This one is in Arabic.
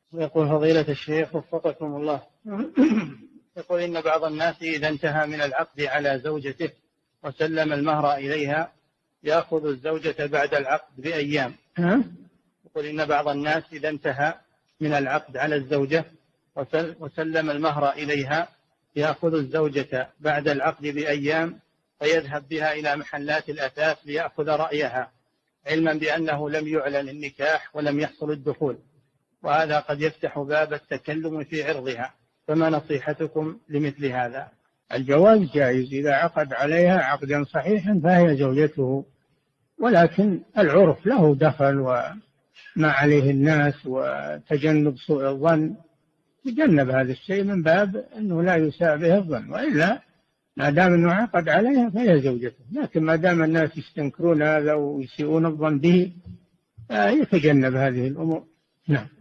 يقول فضيلة الشيخ وفقكم الله. يقول إن بعض الناس إذا انتهى من العقد على زوجته وسلم المهر إليها يأخذ الزوجة بعد العقد بأيام. يقول إن بعض الناس إذا انتهى من العقد على الزوجة وسلم المهر إليها يأخذ الزوجة بعد العقد بأيام فيذهب بها إلى محلات الأثاث ليأخذ رأيها، علما بأنه لم يعلن النكاح ولم يحصل الدخول، وهذا قد يفتح باب التكلم في عرضها، فما نصيحتكم لمثل هذا؟ الجواز جائز إذا عقد عليها عقدا صحيحا فهي زوجته، ولكن العرف له دخل وما عليه الناس وتجنب سوء الظن، يجنب هذا الشيء من باب أنه لا يساء به الظن، وإلا ما دام أنه عقد عليها فهي زوجته. لكن ما دام الناس يستنكرون هذا ويسيئون الظن به يتجنب هذه الأمور. نعم.